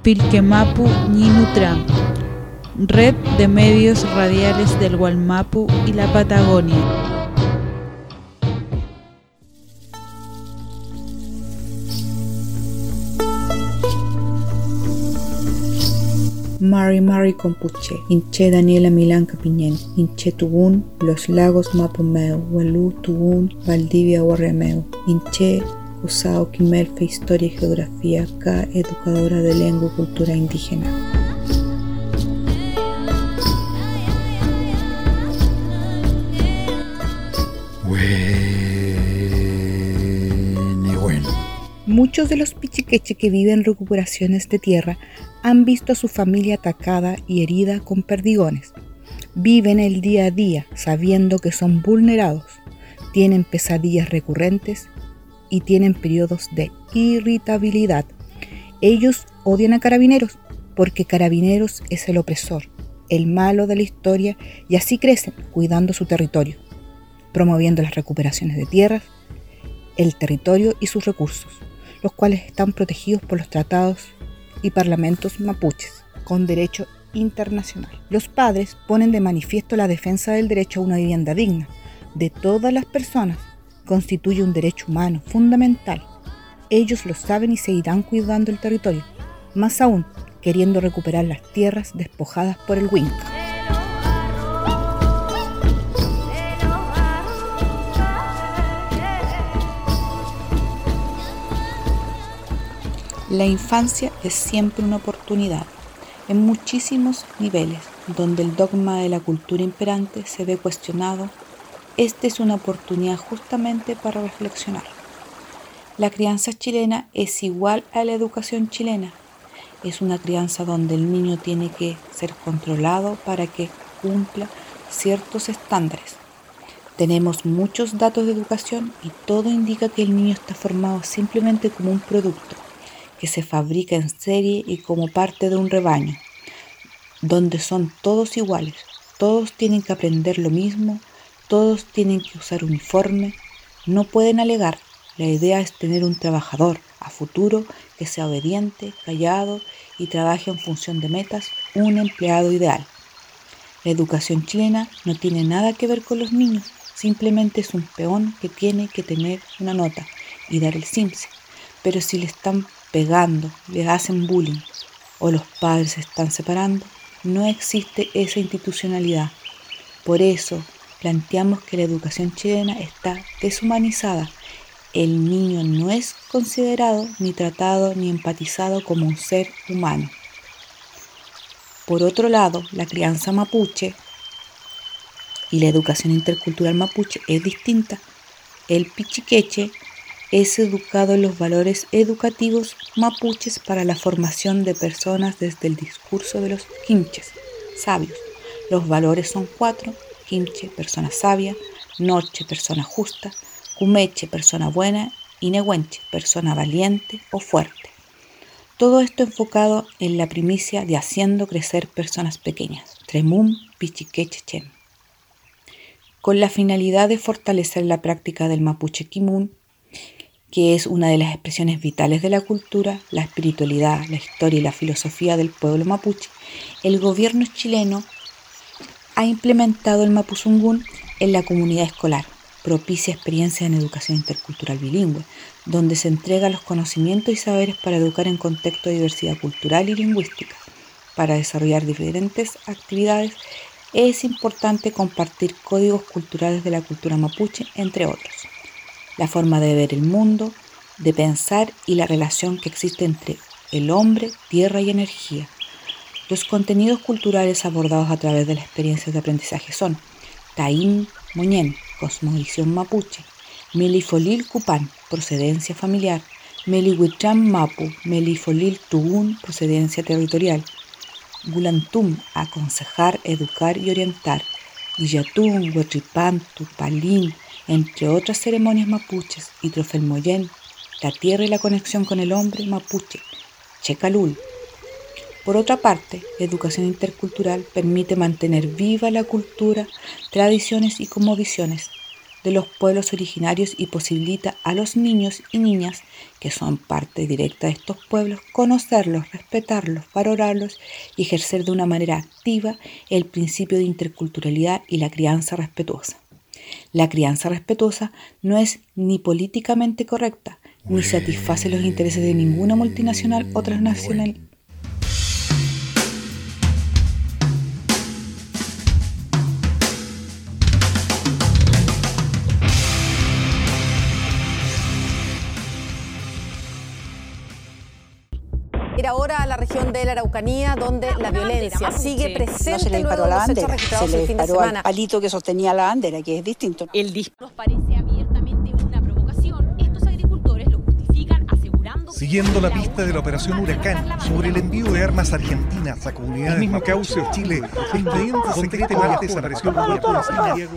Pilquemapu Ñinutram, Red de Medios Radiales del Wallmapu y la Patagonia. Mari Compuche, Inche Daniela Milanca Piñén, Inche Tubún, Los Lagos Mapumeu, Huelú Tubún, Valdivia Guarremeu, Inche Usao Quimelfe Historia y Geografía, K, educadora de lengua y cultura indígena. Bueno. Muchos de los pichiqueche que viven en recuperaciones de tierra han visto a su familia atacada y herida con perdigones. Viven el día a día sabiendo que son vulnerados, tienen pesadillas recurrentes y tienen periodos de irritabilidad. Ellos odian a Carabineros porque Carabineros es el opresor, el malo de la historia, y así crecen cuidando su territorio, promoviendo las recuperaciones de tierras, el territorio y sus recursos, los cuales están protegidos por los tratados y parlamentos mapuches con derecho internacional. Los padres ponen de manifiesto la defensa del derecho a una vivienda digna de todas las personas. Constituye un derecho humano fundamental. Ellos lo saben y seguirán cuidando el territorio, más aún queriendo recuperar las tierras despojadas por el Huinca. La infancia es siempre una oportunidad, en muchísimos niveles, donde el dogma de la cultura imperante se ve cuestionado. Esta es una oportunidad justamente para reflexionar. La crianza chilena es igual a la educación chilena. Es una crianza donde el niño tiene que ser controlado para que cumpla ciertos estándares. Tenemos muchos datos de educación y todo indica que el niño está formado simplemente como un producto que se fabrica en serie y como parte de un rebaño, donde son todos iguales, todos tienen que aprender lo mismo, todos tienen que usar uniforme, no pueden alegar. La idea es tener un trabajador a futuro que sea obediente, callado y trabaje en función de metas, un empleado ideal. La educación chilena no tiene nada que ver con los niños, simplemente es un peón que tiene que tener una nota y dar el CIMSE. Pero si le están pegando, le hacen bullying o los padres se están separando, no existe esa institucionalidad. Por eso planteamos que la educación chilena está deshumanizada. El niño no es considerado, ni tratado, ni empatizado como un ser humano. Por otro lado, la crianza mapuche y la educación intercultural mapuche es distinta. El pichiqueche es educado en los valores educativos mapuches para la formación de personas desde el discurso de los quinches, sabios. Los valores son 4: quinche, persona sabia; noche, persona justa; cumeche, persona buena; y nehuenche, persona valiente o fuerte. Todo esto enfocado en la primicia de haciendo crecer personas pequeñas, tremum pichiqueche chem, con la finalidad de fortalecer la práctica del mapuche kimun, que es una de las expresiones vitales de la cultura, la espiritualidad, la historia y la filosofía del pueblo mapuche. El gobierno chileno ha implementado el mapuzungún en la comunidad escolar, propicia experiencias en educación intercultural bilingüe, donde se entregan los conocimientos y saberes para educar en contexto de diversidad cultural y lingüística. Para desarrollar diferentes actividades es importante compartir códigos culturales de la cultura mapuche, entre otros. La forma de ver el mundo, de pensar y la relación que existe entre el hombre, tierra y energía. Los contenidos culturales abordados a través de las experiencias de aprendizaje son Taín Moñén, cosmovisión mapuche; Melifolil Cupán, procedencia familiar; Melihuitrán Mapu, Melifolil Tugún, procedencia territorial; Gulantum, aconsejar, educar y orientar; Guillatún, Huetripán, Tupalín, entre otras ceremonias mapuches; y Trofelmoyén, la tierra y la conexión con el hombre mapuche, Checalul. Por otra parte, la educación intercultural permite mantener viva la cultura, tradiciones y cosmovisiones, de los pueblos originarios y posibilita a los niños y niñas que son parte directa de estos pueblos conocerlos, respetarlos, valorarlos y ejercer de una manera activa el principio de interculturalidad y la crianza respetuosa. La crianza respetuosa no es ni políticamente correcta, ni satisface los intereses de ninguna multinacional o transnacional. Ir ahora a la región de la Araucanía, donde la violencia sigue presente. No se le disparó a la bandera, se le disparó al palito que sostenía la bandera, que es distinto. El disparo nos parece abiertamente una provocación. Estos agricultores lo justifican asegurando... Siguiendo la pista de la operación Huracán sobre el envío de armas argentinas a comunidades mismo cauce de Chile, el expediente secreto martes desapareció el gobierno de Santiago.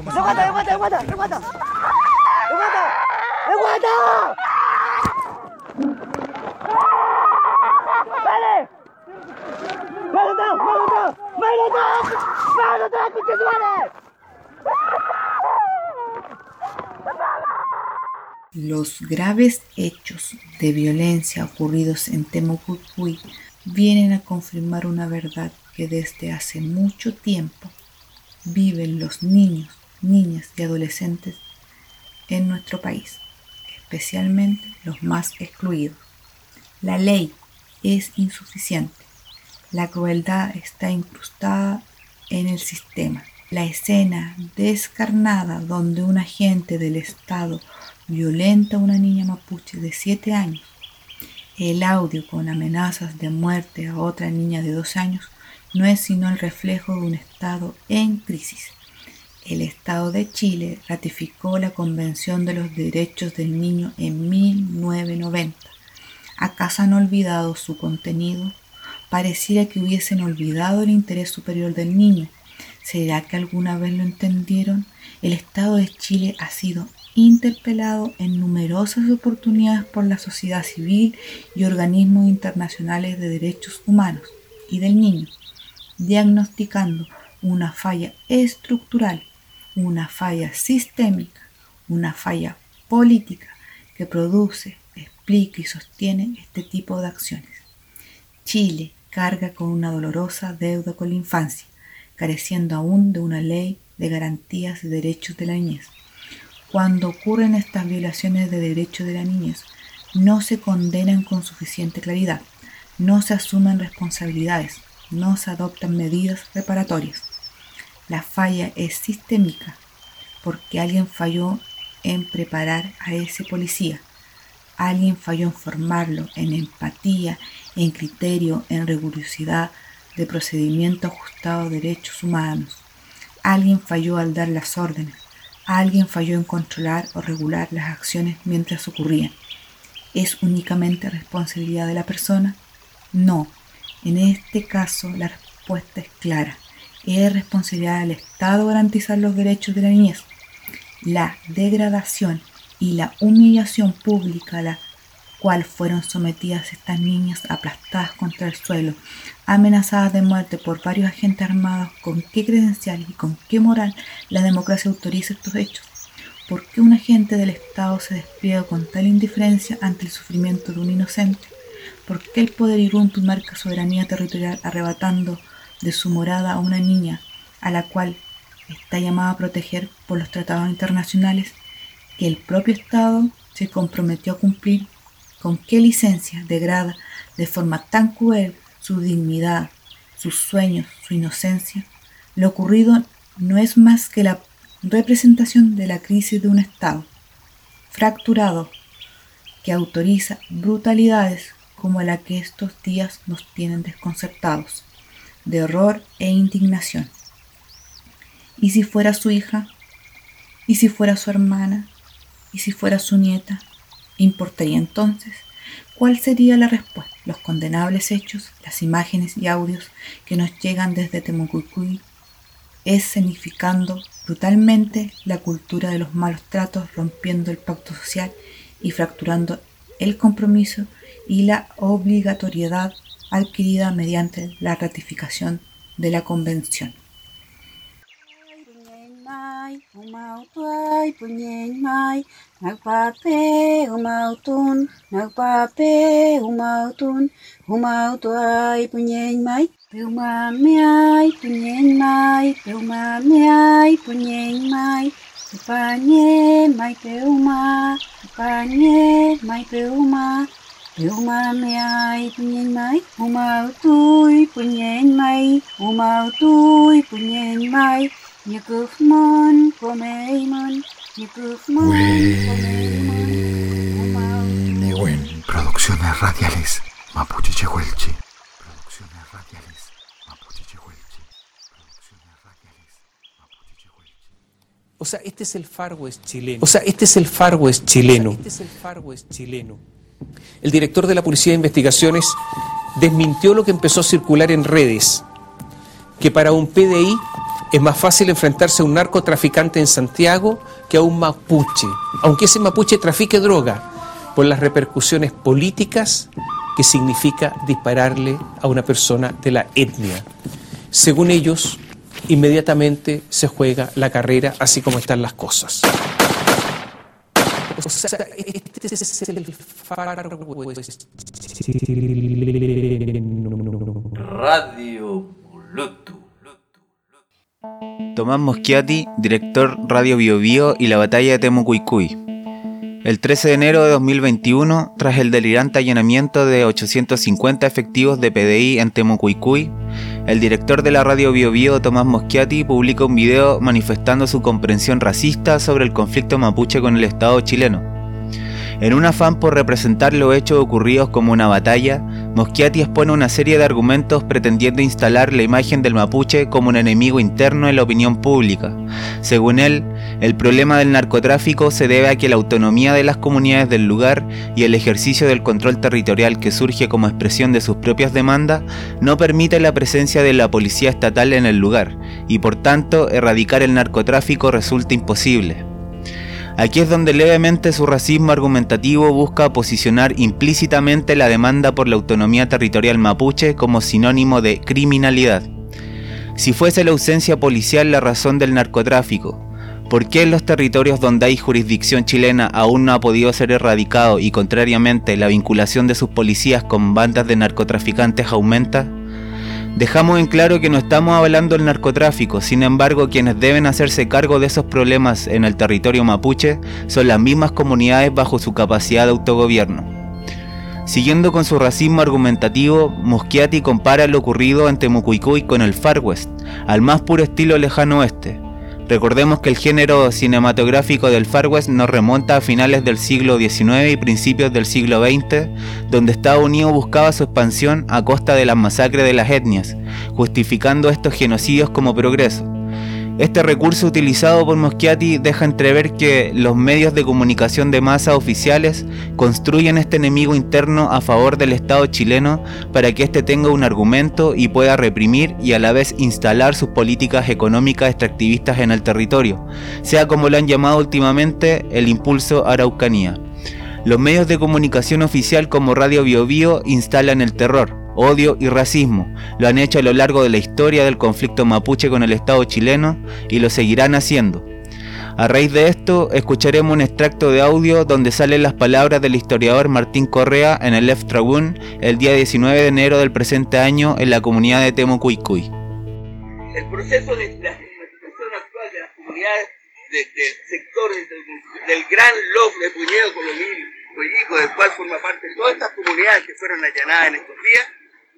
Los graves hechos de violencia ocurridos en Temucuicui vienen a confirmar una verdad que desde hace mucho tiempo viven los niños, niñas y adolescentes en nuestro país, especialmente los más excluidos. La ley es insuficiente. La crueldad está incrustada en el sistema. La escena descarnada donde un agente del Estado violenta a una niña mapuche de 7 años. El audio con amenazas de muerte a otra niña de 2 años no es sino el reflejo de un Estado en crisis. El Estado de Chile ratificó la Convención de los Derechos del Niño en 1990. ¿Acaso han olvidado su contenido? Pareciera que hubiesen olvidado el interés superior del niño. ¿Será que alguna vez lo entendieron? El Estado de Chile ha sido interpelado en numerosas oportunidades por la sociedad civil y organismos internacionales de derechos humanos y del niño, diagnosticando una falla estructural, una falla sistémica, una falla política que produce, explica y sostiene este tipo de acciones. Chile carga con una dolorosa deuda con la infancia, careciendo aún de una ley de garantías de derechos de la niñez. Cuando ocurren estas violaciones de derechos de la niñez, no se condenan con suficiente claridad, no se asumen responsabilidades, no se adoptan medidas reparatorias. La falla es sistémica porque alguien falló en preparar a ese policía, alguien falló en formarlo en empatía, en criterio, en rigurosidad de procedimiento ajustado a derechos humanos. Alguien falló al dar las órdenes. Alguien falló en controlar o regular las acciones mientras ocurrían. ¿Es únicamente responsabilidad de la persona? No. En este caso la respuesta es clara. Es responsabilidad del Estado garantizar los derechos de la niñez. La degradación y la humillación pública a la cual fueron sometidas estas niñas aplastadas contra el suelo, amenazadas de muerte por varios agentes armados, ¿con qué credencial y con qué moral la democracia autoriza estos hechos? ¿Por qué un agente del Estado se despliega con tal indiferencia ante el sufrimiento de un inocente? ¿Por qué el poder irrumpe y marca soberanía territorial arrebatando de su morada a una niña a la cual está llamada a proteger por los tratados internacionales que el propio Estado se comprometió a cumplir? ¿Con qué licencia degrada de forma tan cruel su dignidad, sus sueños, su inocencia? Lo ocurrido no es más que la representación de la crisis de un Estado fracturado que autoriza brutalidades como la que estos días nos tienen desconcertados, de horror e indignación. ¿Y si fuera su hija? ¿Y si fuera su hermana? ¿Y si fuera su nieta? ¿Importaría entonces? ¿Cuál sería la respuesta? Los condenables hechos, las imágenes y audios que nos llegan desde Temucuicui, escenificando brutalmente la cultura de los malos tratos, rompiendo el pacto social y fracturando el compromiso y la obligatoriedad adquirida mediante la ratificación de la Convención. Umautuay puñen mai, nagpape umautun, nagpape umautun, umautuay puñen mai, peumamiay puñen mai, peumamiay puñen mai, panye mai peuma, panye mai peuma. Umamiay puñen mai, umautuy puñen mai, umautuy puñen mai, nyukufmon komeimon, nyukufmon Buen. Producciones radiales Mapuche Chehuelche. Producciones radiales Mapuche Chehuelche. Producciones radiales Mapuche Chehuelche. O sea, este es el Far West chileno. El director de la Policía de Investigaciones desmintió lo que empezó a circular en redes, que para un PDI es más fácil enfrentarse a un narcotraficante en Santiago que a un mapuche, aunque ese mapuche trafique droga, por las repercusiones políticas que significa dispararle a una persona de la etnia. Según ellos, inmediatamente se juega la carrera así como están las cosas. O sea, este es el Far West chileno. Radio Bluetooth. Tomás Moschiati, director Radio Bio Bio y la batalla de Temucuicui. El 13 de enero de 2021, tras el delirante allanamiento de 850 efectivos de PDI en Temucuicui, el director de la Radio Bio Bio, Tomás Moschiati, publica un video manifestando su comprensión racista sobre el conflicto mapuche con el Estado chileno. En un afán por representar los hechos ocurridos como una batalla, Moschiati expone una serie de argumentos pretendiendo instalar la imagen del mapuche como un enemigo interno en la opinión pública. Según él, el problema del narcotráfico se debe a que la autonomía de las comunidades del lugar y el ejercicio del control territorial que surge como expresión de sus propias demandas no permite la presencia de la policía estatal en el lugar, y por tanto erradicar el narcotráfico resulta imposible. Aquí es donde levemente su racismo argumentativo busca posicionar implícitamente la demanda por la autonomía territorial mapuche como sinónimo de criminalidad. Si fuese la ausencia policial la razón del narcotráfico, ¿por qué en los territorios donde hay jurisdicción chilena aún no ha podido ser erradicado y contrariamente la vinculación de sus policías con bandas de narcotraficantes aumenta? Dejamos en claro que no estamos hablando del narcotráfico, sin embargo quienes deben hacerse cargo de esos problemas en el territorio mapuche son las mismas comunidades bajo su capacidad de autogobierno. Siguiendo con su racismo argumentativo, Moschiati compara lo ocurrido en Temucuicui con el Far West, al más puro estilo lejano oeste. Recordemos que el género cinematográfico del Far West nos remonta a finales del siglo XIX y principios del siglo XX, donde Estados Unidos buscaba su expansión a costa de las masacres de las etnias, justificando estos genocidios como progreso. Este recurso utilizado por Moschiati deja entrever que los medios de comunicación de masa oficiales construyen este enemigo interno a favor del Estado chileno para que éste tenga un argumento y pueda reprimir y a la vez instalar sus políticas económicas extractivistas en el territorio, sea como lo han llamado últimamente el impulso Araucanía. Los medios de comunicación oficial como Radio Bio Bio instalan el terror, odio y racismo. Lo han hecho a lo largo de la historia del conflicto mapuche con el Estado chileno y lo seguirán haciendo. A raíz de esto, escucharemos un extracto de audio donde salen las palabras del historiador Martín Correa en el Left Tribune el día 19 de enero del presente año en la comunidad de Temucuicui. El proceso de la estigmatización actual de las comunidades del sector del gran lof de Puñedo Colomil, Huellico, del cual forma parte todas estas comunidades que fueron allanadas en estos días,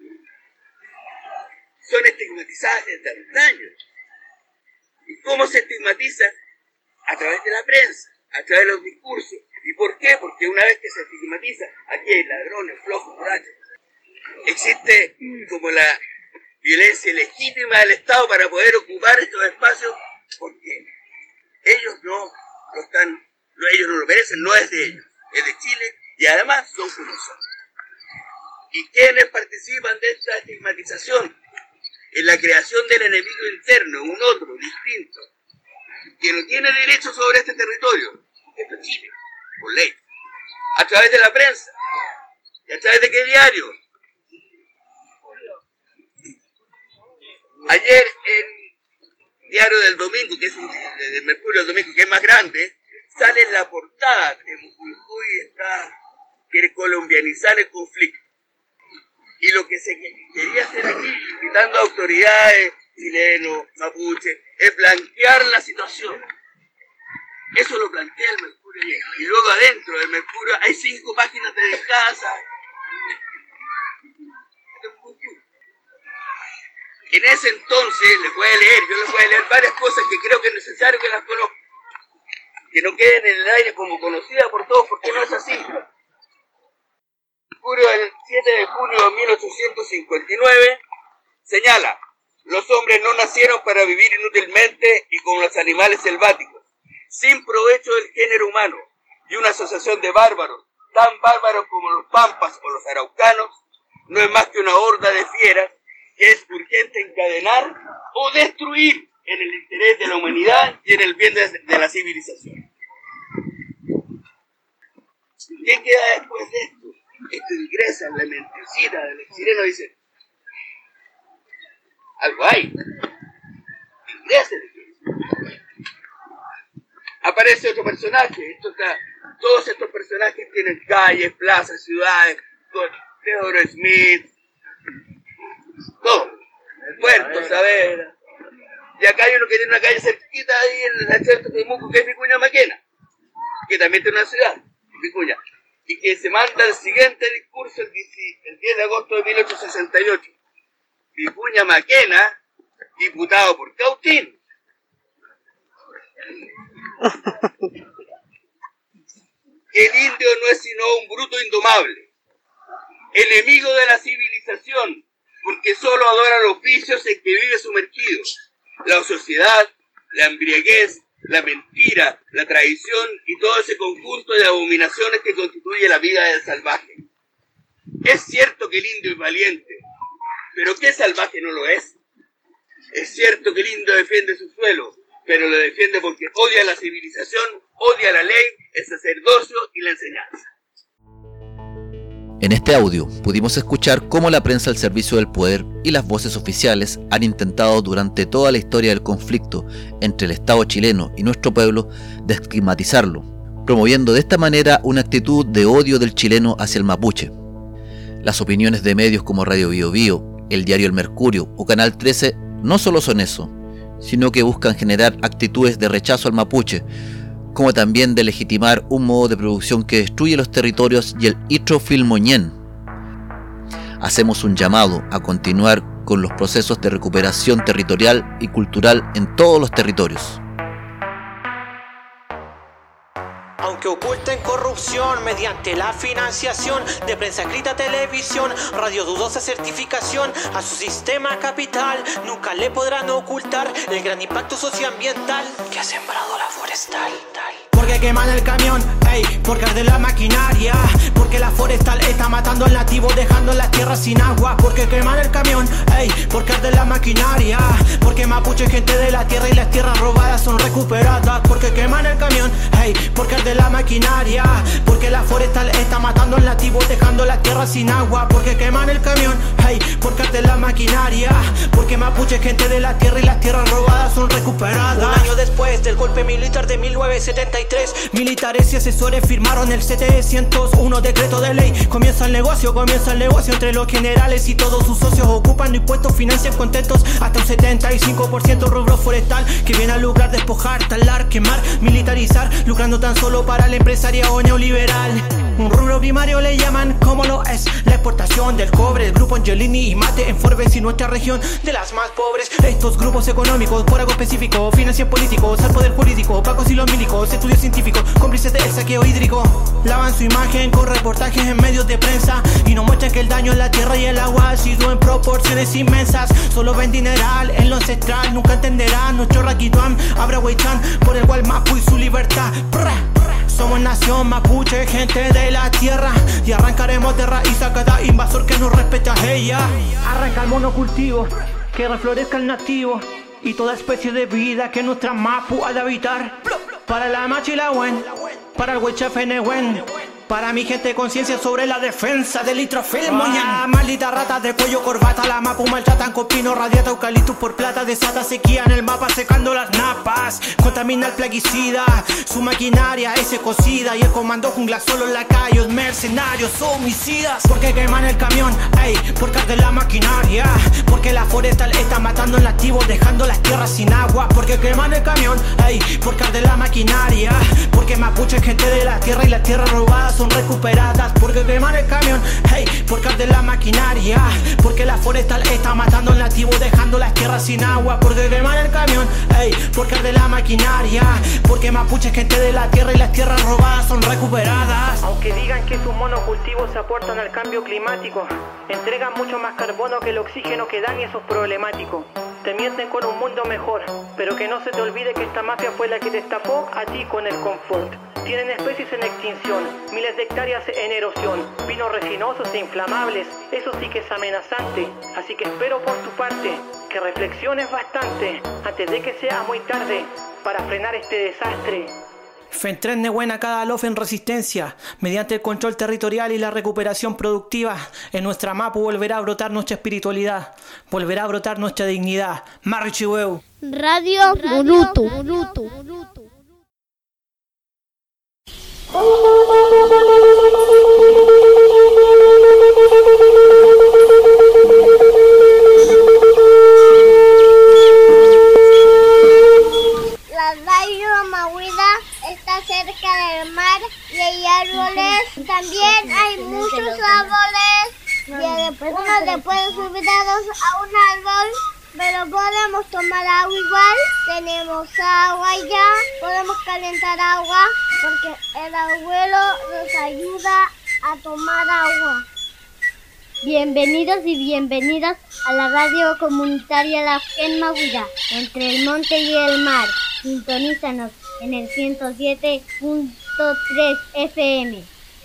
son estigmatizadas desde antaño. ¿Y cómo se estigmatiza? A través de la prensa, a través de los discursos. ¿Y por qué? Porque una vez que se estigmatiza, aquí hay ladrones, flojos, borrachos. Existe como la violencia legítima del Estado para poder ocupar estos espacios, porque ellos no lo merecen, no es de ellos, es de Chile, y además son como son. ¿Y quiénes participan de esta estigmatización? En la creación del enemigo interno, un otro, distinto, que no tiene derecho sobre este territorio, esto es Chile, por ley, a través de la prensa, y a través de qué diario. Ayer en diario del domingo, que es del Mercurio del domingo, que es más grande, sale en la portada que Mucuycuy quiere colombianizar el conflicto. Y lo que se quería hacer aquí, invitando a autoridades chilenos, mapuche, es blanquear la situación. Eso lo plantea el Mercurio ayer. Y luego adentro del Mercurio hay 5 páginas dedicadas a... En ese entonces les voy a leer varias cosas que creo que es necesario que las conozcan, que no queden en el aire como conocidas por todos, porque no es así. El Mercurio del 7 de junio de 1859 señala: los hombres no nacieron para vivir inútilmente y como los animales selváticos, sin provecho del género humano, y una asociación de bárbaros, tan bárbaros como los pampas o los araucanos, no es más que una horda de fieras que es urgente encadenar o destruir en el interés de la humanidad y en el bien de la civilización. ¿Qué queda después de esto? Esto ingresa en la mentecita del chileno, dice, algo hay. Ingresa. Aparece otro personaje. Todos estos personajes tienen calles, plazas, ciudades, Theodore Smith, todo. Puerto Saavedra. Y acá hay uno que tiene una calle cerquita ahí en el desierto de Temuco, que es Vicuña Maquena, que también tiene una ciudad, Vicuña, y que se manda el siguiente discurso el 10 de agosto de 1868. Vicuña Maquena, diputado por Cautín. El indio no es sino un bruto indomable, enemigo de la civilización, porque solo adora los vicios en que vive sumergido: la sociedad, la embriaguez, la mentira, la traición y todo ese conjunto de abominaciones que constituye la vida del salvaje. Es cierto que el indio es valiente, pero ¿qué salvaje no lo es? Es cierto que el indio defiende su suelo, pero lo defiende porque odia la civilización, odia la ley, el sacerdocio y la enseñanza. En este audio pudimos escuchar cómo la prensa al servicio del poder y las voces oficiales han intentado durante toda la historia del conflicto entre el Estado chileno y nuestro pueblo desestigmatizarlo, promoviendo de esta manera una actitud de odio del chileno hacia el mapuche. Las opiniones de medios como Radio Biobío, el diario El Mercurio o Canal 13 no solo son eso, sino que buscan generar actitudes de rechazo al mapuche, como también de legitimar un modo de producción que destruye los territorios y el Itro Filmoñén. Hacemos un llamado a continuar con los procesos de recuperación territorial y cultural en todos los territorios. Aunque oculten corrupción mediante la financiación de prensa escrita, televisión, radio, dudosa certificación a su sistema capital, nunca le podrán ocultar el gran impacto socioambiental que ha sembrado la forestal. Porque queman el camión, ey, porque arde la maquinaria, porque la forestal está matando al nativo dejando las tierras sin agua. Porque queman el camión, ey, porque arde la maquinaria, porque mapuche es gente de la tierra y las tierras robadas son recuperadas. Porque queman el camión, ey, porque arde la maquinaria, porque la forestal está matando al nativo dejando las tierras sin agua. Porque queman el camión, hey, porque arde la maquinaria, porque mapuche es gente de la tierra y las tierras robadas son recuperadas. Un año después del golpe militar de 1973, militares y asesores firmaron el 701 decreto de ley. Comienza el negocio entre los generales y todos sus socios, ocupando impuestos, financian contentos hasta un 75% rubro forestal, que viene a lucrar, despojar, talar, quemar, militarizar, lucrando tan solo para el empresariado neoliberal. Un rubro primario le llaman como lo es la exportación del cobre. El grupo Angelini y Mate en Forbes y nuestra región de las más pobres. Estos grupos económicos por algo específico financian políticos al poder jurídico, pacos y los milicos, estudios científicos, cómplices del saqueo hídrico. Lavan su imagen con reportajes en medios de prensa y no muestran que el daño en la tierra y el agua ha sido en proporciones inmensas. Solo ven dineral en lo ancestral, nunca entenderán nuestro Raquituam, Abrahuaychan, por el Gualmapu y su libertad. Somos nación mapuche, gente de la tierra, y arrancaremos de raíz a cada invasor que nos respete a ella. Arranca el monocultivo, que reflorezca el nativo y toda especie de vida que nuestra mapu ha de habitar. Para la machi y la wen, para el huechafenehuen, Para mi gente, conciencia sobre la defensa del litrofilmo. Maldita rata de cuello, corbata, la mapu maltratan con pino, radiata, eucaliptus por plata, desata sequía en el mapa, secando las napas. Contamina el plaguicida, su maquinaria es ecocida, y el comando jungla solo lacayos, mercenarios, homicidas. Porque queman el camión, ey, porque arde la maquinaria. Porque la forestal está matando en nativo, dejando las tierras sin agua. Porque queman el camión, ey, porque arde la maquinaria. Porque mapuche es gente de la tierra y las tierras robadas son recuperadas. Porque queman el camión, hey, porque arde la maquinaria. Porque la forestal está matando al nativo, dejando las tierras sin agua. Porque queman el camión, hey, porque arde la maquinaria. Porque mapuche es gente de la tierra y las tierras robadas son recuperadas. Aunque digan que sus monocultivos se aportan al cambio climático, entregan mucho más carbono que el oxígeno que dan, y eso es problemático. Te mienten con un mundo mejor, pero que no se te olvide que esta mafia fue la que te estafó a ti con el confort. Tienen especies en extinción, miles de hectáreas en erosión, pinos resinosos e inflamables, eso sí que es amenazante. Así que espero por tu parte que reflexiones bastante antes de que sea muy tarde para frenar este desastre. Fentren Nehuena cada lof en resistencia, mediante el control territorial y la recuperación productiva. En nuestra mapu volverá a brotar nuestra espiritualidad, volverá a brotar nuestra dignidad. Marrichiweu. Radio Murutu. La radio Mahuida está cerca del mar y hay árboles. También hay muchos árboles. Uno le puede subir a un árbol, pero podemos tomar agua igual. Tenemos agua ya, podemos calentar agua porque el abuelo nos ayuda a tomar agua. Bienvenidos y bienvenidas a la radio comunitaria Lasquén Mahuida, entre el monte y el mar. Sintonízanos en el 107.3 FM.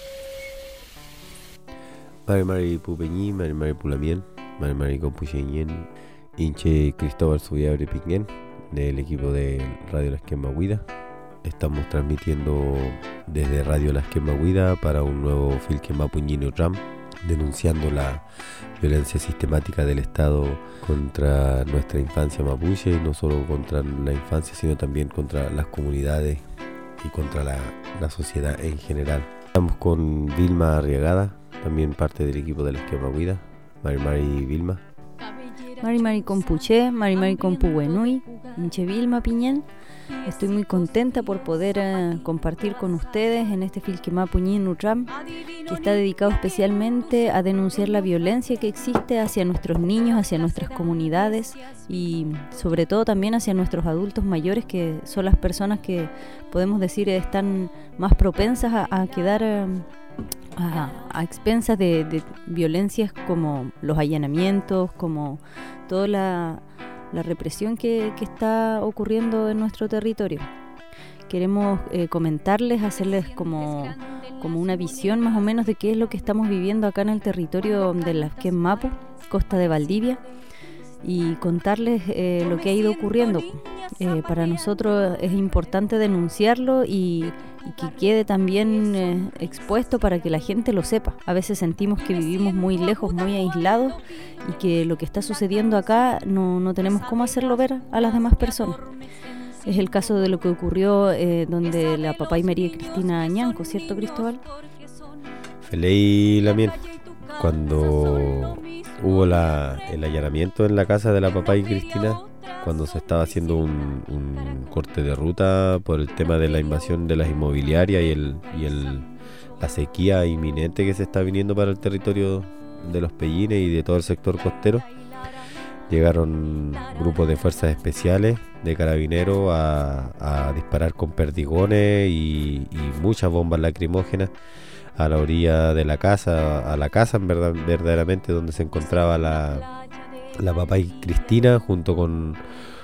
Mari Pupeñí, Mari Pulamien, Mari Compuyeñén, Inche Cristóbal Subiabre Piñén, del equipo de Radio Lasquén Mahuida. Estamos transmitiendo desde Radio Lasquén Mahuida para un nuevo Filque Mapuñino Ram, denunciando la violencia sistemática del Estado contra nuestra infancia mapuche, y no solo contra la infancia, sino también contra las comunidades y contra la sociedad en general. Estamos con Vilma Arriagada, también parte del equipo de la Lasquén Mahuida. Mari Vilma. Mari Compuché, Mari Compuenui, Inche Vilma Piñén. Estoy muy contenta por poder compartir con ustedes en este Filquimapuñín Utram, que está dedicado especialmente a denunciar la violencia que existe hacia nuestros niños, hacia nuestras comunidades y sobre todo también hacia nuestros adultos mayores, que son las personas que podemos decir están más propensas a quedar a expensas de violencias como los allanamientos, como toda la represión que está ocurriendo en nuestro territorio. Queremos comentarles, hacerles como una visión más o menos de qué es lo que estamos viviendo acá en el territorio de Lasquén Mapu, costa de Valdivia, y contarles lo que ha ido ocurriendo. Para nosotros es importante denunciarlo y que quede también expuesto para que la gente lo sepa. A veces sentimos que vivimos muy lejos, muy aislados, y que lo que está sucediendo acá no tenemos cómo hacerlo ver a las demás personas. Es el caso de lo que ocurrió donde la papay María Cristina Ñanco, ¿cierto, Cristóbal? Feley Lamien, cuando hubo el allanamiento en la casa de la papay Cristina, cuando se estaba haciendo un corte de ruta por el tema de la invasión de las inmobiliarias y la sequía inminente que se está viniendo para el territorio de los Pellines y de todo el sector costero, llegaron grupos de fuerzas especiales de carabineros a disparar con perdigones y muchas bombas lacrimógenas a la orilla de la casa, verdaderamente donde se encontraba la papay Cristina junto con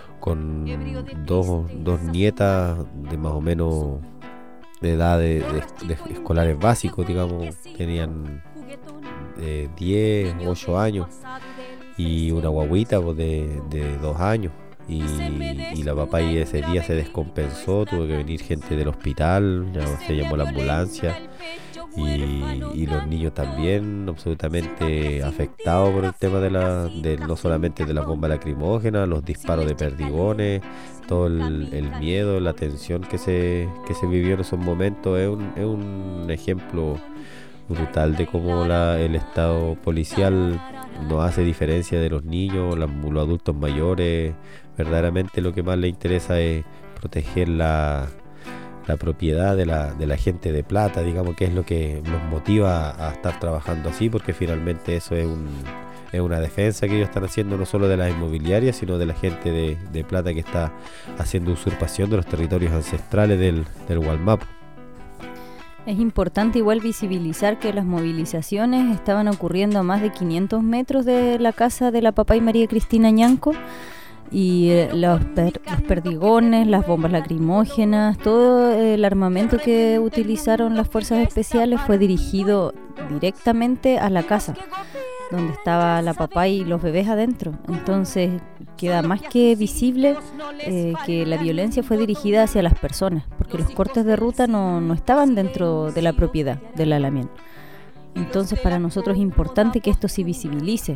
dos nietas de más o menos de edad de escolares básicos, digamos, tenían 10, 8 años, y una guaguita pues, de 2 años, y la papay ese día se descompensó, tuvo que venir gente del hospital, ya se llamó la ambulancia, y los niños también absolutamente afectados por el tema de no solamente de la bomba lacrimógena, los disparos de perdigones, todo el miedo, la tensión que se vivió en esos momentos. Es un ejemplo brutal de cómo el estado policial no hace diferencia de los niños, los adultos mayores. Verdaderamente lo que más le interesa es proteger la propiedad de la gente de plata, digamos, que es lo que nos motiva a estar trabajando así, porque finalmente eso es una defensa que ellos están haciendo, no solo de las inmobiliarias, sino de la gente de plata que está haciendo usurpación de los territorios ancestrales del Gualmapu. Es importante igual visibilizar que las movilizaciones estaban ocurriendo a más de 500 metros de la casa de la Papay María Cristina Ñanco, y los perdigones, las bombas lacrimógenas, todo el armamento que utilizaron las fuerzas especiales fue dirigido directamente a la casa donde estaba la papá y los bebés adentro. Entonces queda más que visible que la violencia fue dirigida hacia las personas, porque los cortes de ruta no estaban dentro de la propiedad del Alamien. Entonces para nosotros es importante que esto se visibilice.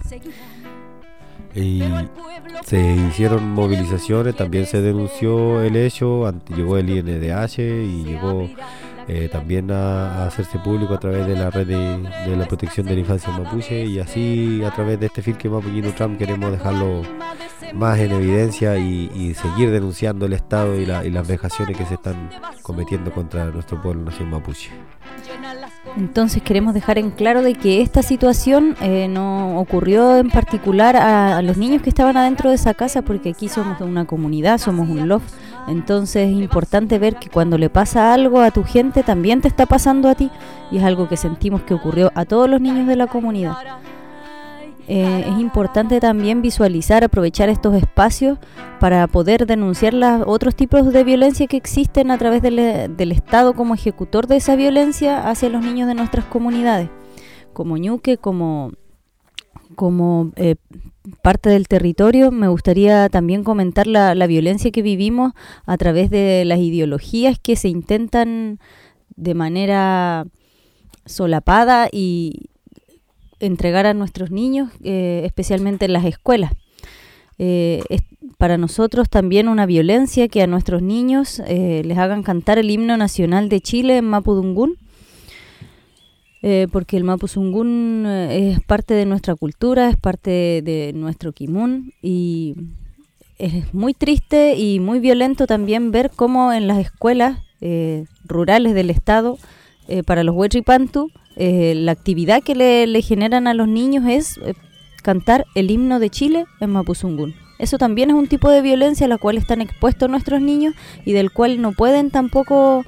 Y se hicieron movilizaciones, también se denunció el hecho, llegó el INDH y llegó también a hacerse público a través de la red de la protección de la infancia mapuche, y así a través de este Filque Mapu Ñin Utram queremos dejarlo más en evidencia y seguir denunciando el Estado y las vejaciones que se están cometiendo contra nuestro pueblo nación mapuche. Entonces queremos dejar en claro de que esta situación no ocurrió en particular a los niños que estaban adentro de esa casa, porque aquí somos una comunidad, somos un loft. Entonces es importante ver que cuando le pasa algo a tu gente también te está pasando a ti, y es algo que sentimos que ocurrió a todos los niños de la comunidad. Es importante también visualizar, aprovechar estos espacios para poder denunciar los otros tipos de violencia que existen a través del Estado como ejecutor de esa violencia hacia los niños de nuestras comunidades, como Ñuque, como parte del territorio. Me gustaría también comentar la violencia que vivimos a través de las ideologías que se intentan de manera solapada y entregar a nuestros niños, especialmente en las escuelas. Es para nosotros también una violencia que a nuestros niños les hagan cantar el himno nacional de Chile en Mapudungún, porque el Mapuzungún es parte de nuestra cultura, es parte de nuestro Kimun, y es muy triste y muy violento también ver cómo en las escuelas rurales del estado, para los Huetripantu, la actividad que le generan a los niños es cantar el himno de Chile en Mapuzungún. Eso también es un tipo de violencia a la cual están expuestos nuestros niños y del cual no pueden tampoco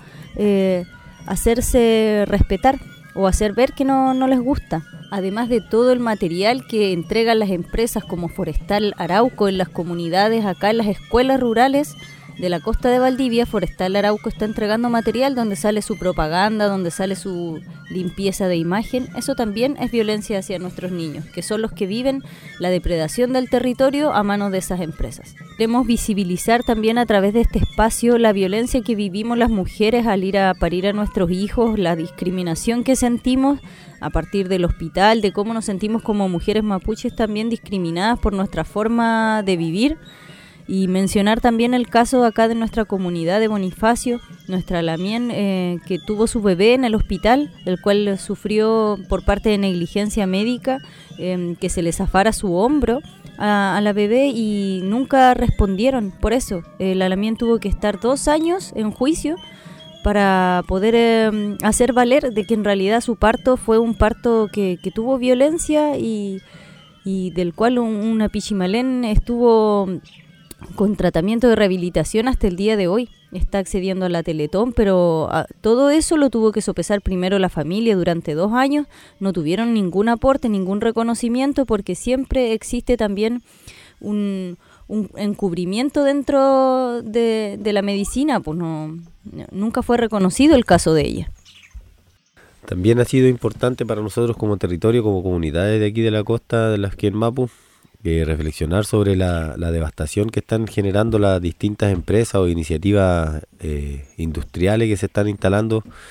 hacerse respetar o hacer ver que no les gusta. Además de todo el material que entregan las empresas como Forestal Arauco en las comunidades, acá en las escuelas rurales de la costa de Valdivia, Forestal Arauco está entregando material donde sale su propaganda, donde sale su limpieza de imagen. Eso también es violencia hacia nuestros niños, que son los que viven la depredación del territorio a manos de esas empresas. Queremos visibilizar también a través de este espacio la violencia que vivimos las mujeres al ir a parir a nuestros hijos, la discriminación que sentimos a partir del hospital, de cómo nos sentimos como mujeres mapuches también discriminadas por nuestra forma de vivir. Y mencionar también el caso acá de nuestra comunidad de Bonifacio, nuestra Lamien, que tuvo su bebé en el hospital, el cual sufrió por parte de negligencia médica, que se le zafara su hombro a la bebé y nunca respondieron por eso. La Lamien tuvo que estar 2 años en juicio para poder hacer valer de que en realidad su parto fue un parto que tuvo violencia y del cual una Pichimalén estuvo con tratamiento de rehabilitación hasta el día de hoy. Está accediendo a la Teletón, pero todo eso lo tuvo que sopesar primero la familia durante 2 años. No tuvieron ningún aporte, ningún reconocimiento, porque siempre existe también un encubrimiento dentro de la medicina, pues nunca fue reconocido el caso de ella. También ha sido importante para nosotros como territorio, como comunidades de aquí de la costa de las Quien Mapu, reflexionar sobre la devastación que están generando las distintas empresas o iniciativas industriales que se están instalando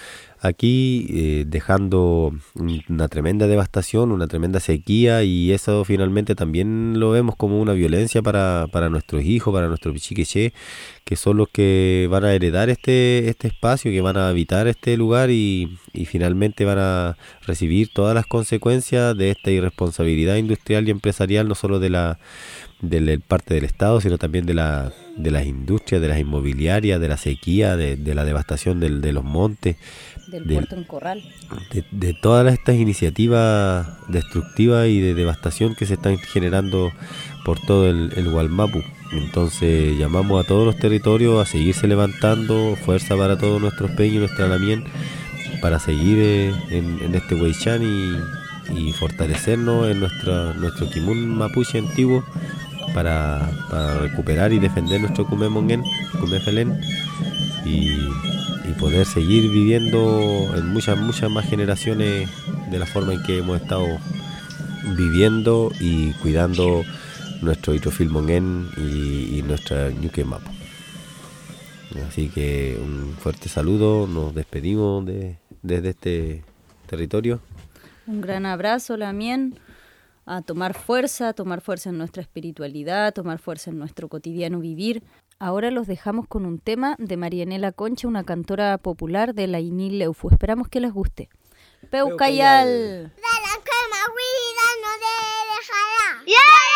aquí, dejando una tremenda devastación, una tremenda sequía, y eso finalmente también lo vemos como una violencia para nuestros hijos, para nuestros pichiqueché, que son los que van a heredar este espacio, que van a habitar este lugar y finalmente van a recibir todas las consecuencias de esta irresponsabilidad industrial y empresarial, no solo de la parte del Estado, sino también de las industrias, de las inmobiliarias, de la sequía, de la devastación de los montes, del puerto en Corral, de todas estas iniciativas destructivas y de devastación que se están generando por todo el Wallmapu. Entonces llamamos a todos los territorios a seguirse levantando, fuerza para todos nuestros peños y nuestra lamien, para seguir en este Huaychán y fortalecernos en nuestro Kimun mapuche antiguo, para recuperar y defender nuestro Kumemongen, Kumefelen, y poder seguir viviendo en muchas más generaciones de la forma en que hemos estado viviendo y cuidando nuestro Itrofilmongen y nuestra Ñuque Mapu. Así que un fuerte saludo, nos despedimos desde este territorio. Un gran abrazo, Lamien, a tomar fuerza en nuestra espiritualidad, tomar fuerza en nuestro cotidiano vivir. Ahora los dejamos con un tema de Marianela Concha, una cantora popular de la Inil Leufu. Esperamos que les guste. Peucayal. De la quema huida no dejará.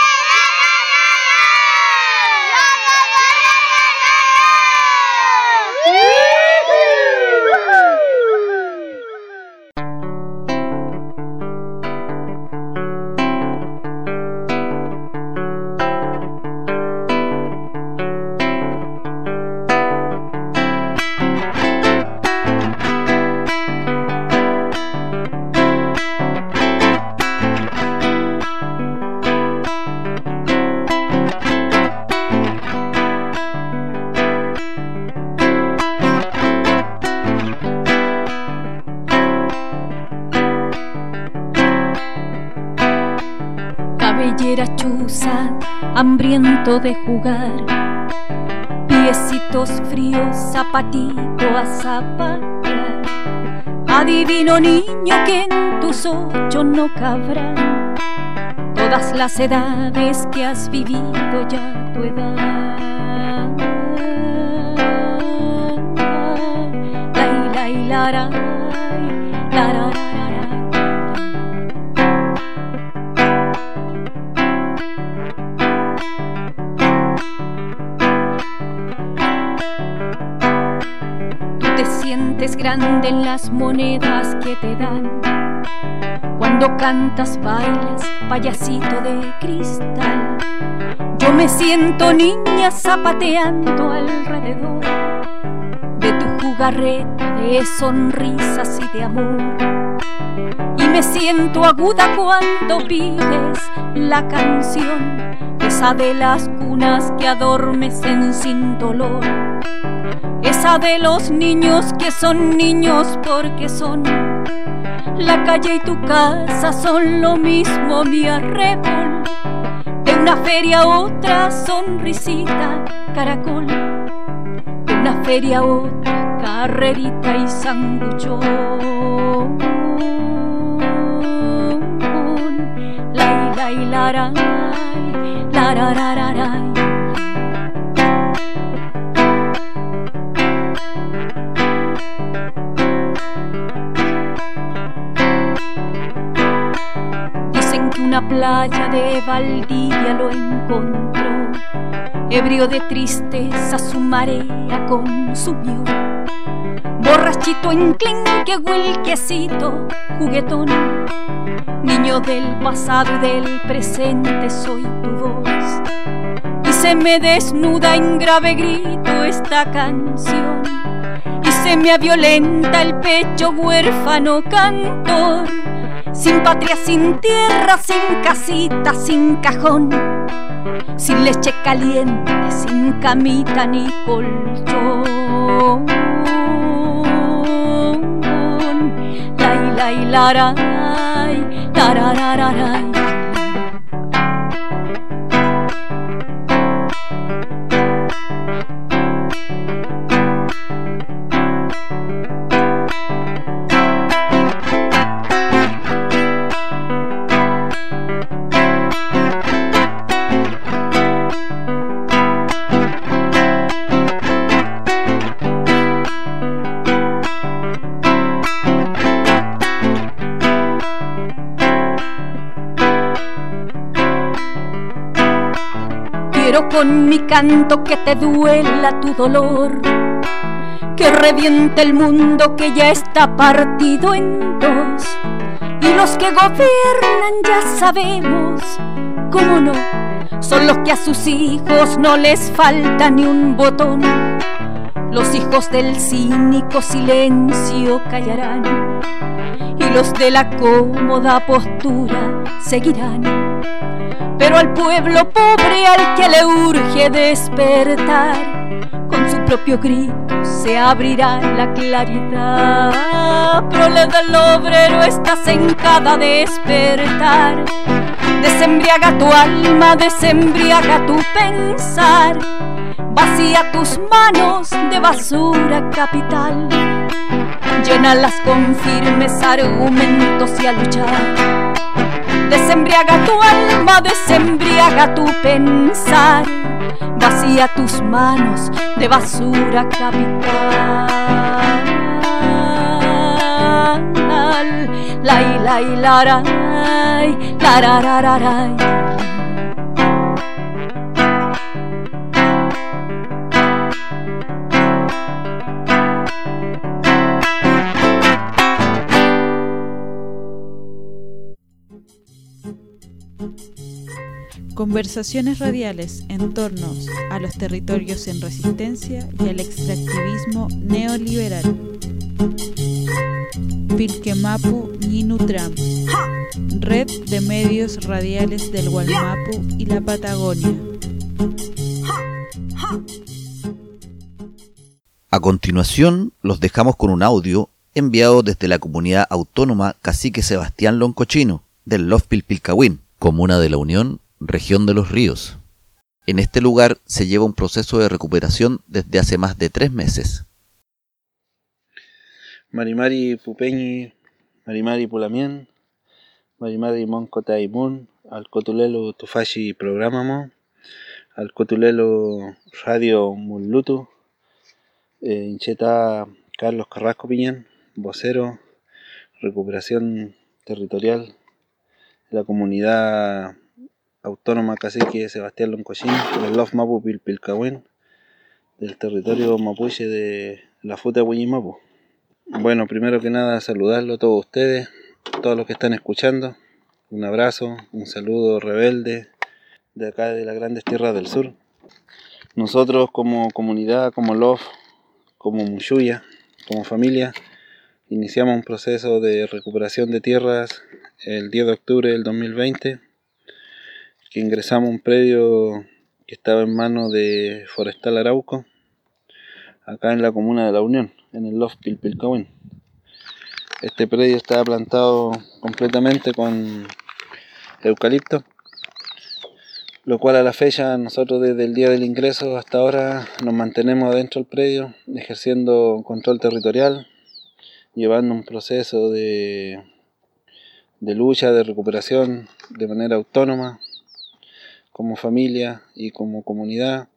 Cabellera chuza, hambriento de jugar, piecitos fríos, zapatito a zapatear. Adivino, niño, que en tus 8 no cabrán todas las edades que has vivido ya a tu edad. La la la sientes grande en las monedas que te dan. Cuando cantas, bailas, payasito de cristal. Yo me siento niña zapateando alrededor de tu jugarreta de sonrisas y de amor. Y me siento aguda cuando pides la canción, esa de las cunas que adormecen sin dolor. Esa de los niños que son niños porque son. La calle y tu casa son lo mismo, mi arrebol. De una feria a otra, sonrisita, caracol. De una feria a otra, carrerita y sanguchón. La y la la la la la la. Una playa de Valdivia lo encontró, ebrio de tristeza su marea consumió. Borrachito enclenque, huelquecito, juguetón, niño del pasado y del presente soy tu voz. Y se me desnuda en grave grito esta canción, y se me aviolenta el pecho huérfano cantor. Sin patria, sin tierra, sin casita, sin cajón, sin leche caliente, sin camita ni colchón. La y la la la la la la. Quiero con mi canto que te duela tu dolor, que reviente el mundo que ya está partido en dos. Y los que gobiernan ya sabemos, cómo no, son los que a sus hijos no les falta ni un botón. Los hijos del cínico silencio callarán, y los de la cómoda postura seguirán. Pero al pueblo pobre al que le urge despertar, con su propio grito se abrirá la claridad. Prole del obrero, estás en cada despertar. Desembriaga tu alma, desembriaga tu pensar. Vacía tus manos de basura capital, llénalas con firmes argumentos y a luchar. Desembriaga tu alma, desembriaga tu pensar. Vacía tus manos de basura capital. Lai, lai, laray, lararararay. Conversaciones radiales en torno a los territorios en resistencia y al extractivismo neoliberal. Pilquemapu Ñinutram, red de medios radiales del Gualmapu y la Patagonia. A continuación, los dejamos con un audio enviado desde la comunidad autónoma Cacique Sebastián Loncochino, del Lof Pilpilcahuín, comuna de la Unión, región de los Ríos. En este lugar se lleva un proceso de recuperación desde hace más de 3 meses. Marimari Pupeñi, Marimari Pulamien, Marimari Moncotaimun, al Cotulelo Tufashi Programamo, al Cotulelo Radio Mullutu, Incheta Carlos Carrasco Piñén, vocero, recuperación territorial de la comunidad autónoma Cacique Sebastián Loncochín, del Lof Mapu Pilpilcahuín, del territorio mapuche de la Futa Huillimapu. Bueno, primero que nada saludarlo a todos ustedes, todos los que están escuchando. Un abrazo, un saludo rebelde de acá de las grandes tierras del sur. Nosotros como comunidad, como Lof, como Mushuya, como familia, iniciamos un proceso de recuperación de tierras el 10 de octubre del 2020, que ingresamos a un predio que estaba en manos de Forestal Arauco, acá en la comuna de La Unión, en el Lof Pilpilcahuín. Este predio estaba plantado completamente con eucalipto, lo cual a la fecha nosotros desde el día del ingreso hasta ahora nos mantenemos adentro del predio, ejerciendo control territorial, llevando un proceso de lucha, de recuperación de manera autónoma, como familia y como comunidad.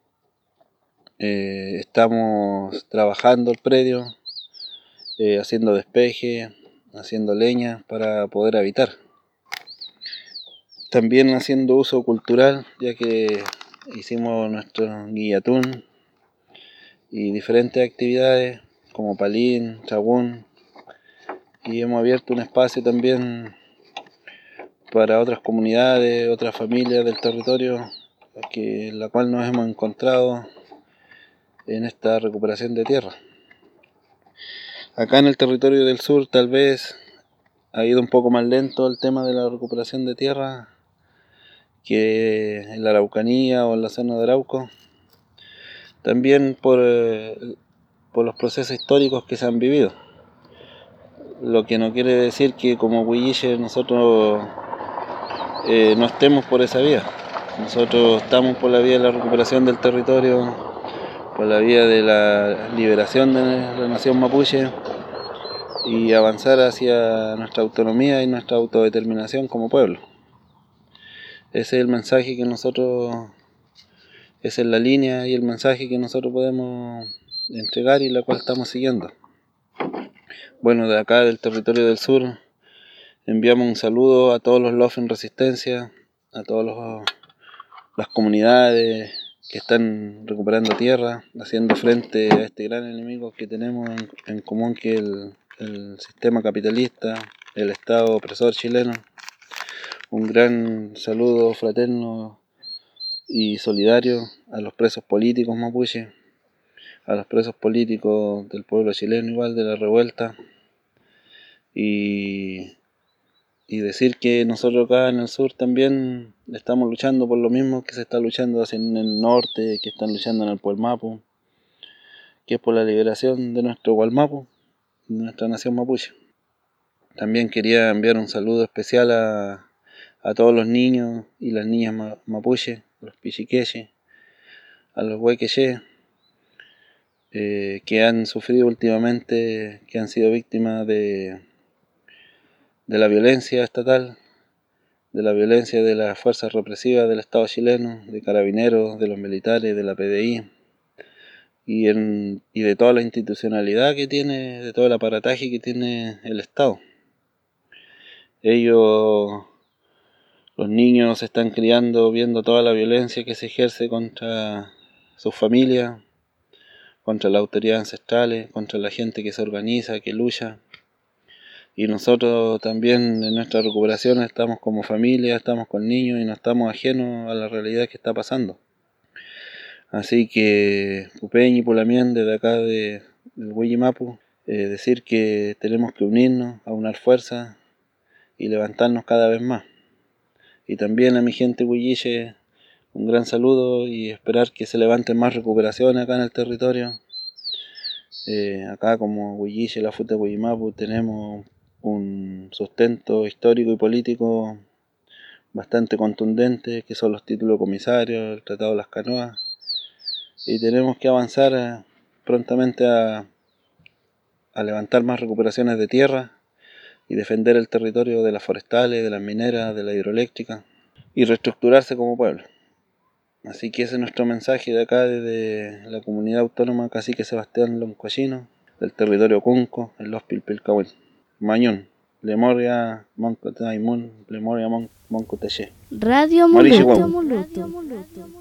Estamos trabajando el predio, haciendo despeje, haciendo leña para poder habitar. También haciendo uso cultural, ya que hicimos nuestro guillatún y diferentes actividades como palín, chagún, y hemos abierto un espacio también para otras comunidades, otras familias del territorio, en la cual nos hemos encontrado en esta recuperación de tierra. Acá en el territorio del sur tal vez ha ido un poco más lento el tema de la recuperación de tierra que en la Araucanía o en la zona de Arauco, también por los procesos históricos que se han vivido, lo que no quiere decir que como Huilliche nosotros no estemos por esa vía. Nosotros estamos por la vía de la recuperación del territorio, por la vía de la liberación de la nación mapuche y avanzar hacia nuestra autonomía y nuestra autodeterminación como pueblo. Ese es el mensaje que nosotros, esa es la línea y el mensaje que nosotros podemos entregar y la cual estamos siguiendo. Bueno, de acá del territorio del sur enviamos un saludo a todos los Lof en resistencia, a todos los las comunidades que están recuperando tierra, haciendo frente a este gran enemigo que tenemos en común, que es el sistema capitalista, el Estado opresor chileno. Un gran saludo fraterno y solidario a los presos políticos mapuche, a los presos políticos del pueblo chileno, igual de la revuelta, y decir que nosotros acá en el sur también estamos luchando por lo mismo que se está luchando en el norte, que están luchando en el Puelmapu, que es por la liberación de nuestro Gualmapu, de nuestra nación mapuche. También quería enviar un saludo especial a todos los niños y las niñas mapuche, los pichiqueche, a los huequeche, que han sufrido últimamente, que han sido víctimas de la violencia estatal, de la violencia de las fuerzas represivas del Estado chileno, de carabineros, de los militares, de la PDI, y de toda la institucionalidad que tiene, de todo el aparataje que tiene el Estado. Ellos, los niños, se están criando viendo toda la violencia que se ejerce contra sus familias, contra las autoridades ancestrales, contra la gente que se organiza, que lucha. Y nosotros también en nuestra recuperación estamos como familia, estamos con niños y no estamos ajenos a la realidad que está pasando. Así que Pupeñ y Pulamien, desde acá del Huillimapu, decir que tenemos que unirnos, aunar fuerzas y levantarnos cada vez más. Y también a mi gente huilliche un gran saludo y esperar que se levanten más recuperaciones acá en el territorio. Acá como Huilliche, la Futa de Huillimapu, tenemos un sustento histórico y político bastante contundente, que son los títulos comisarios, el Tratado de las Canoas, y tenemos que avanzar prontamente a levantar más recuperaciones de tierra y defender el territorio de las forestales, de las mineras, de la hidroeléctrica, y reestructurarse como pueblo. Así que ese es nuestro mensaje de acá, desde la comunidad autónoma Cacique Sebastián Loncochino, del territorio Cunco, en Los Pilpilcahuén. Mañón, Lemoria, Monco Taimun, Lemoria, Monco Teché. Radio Muluto.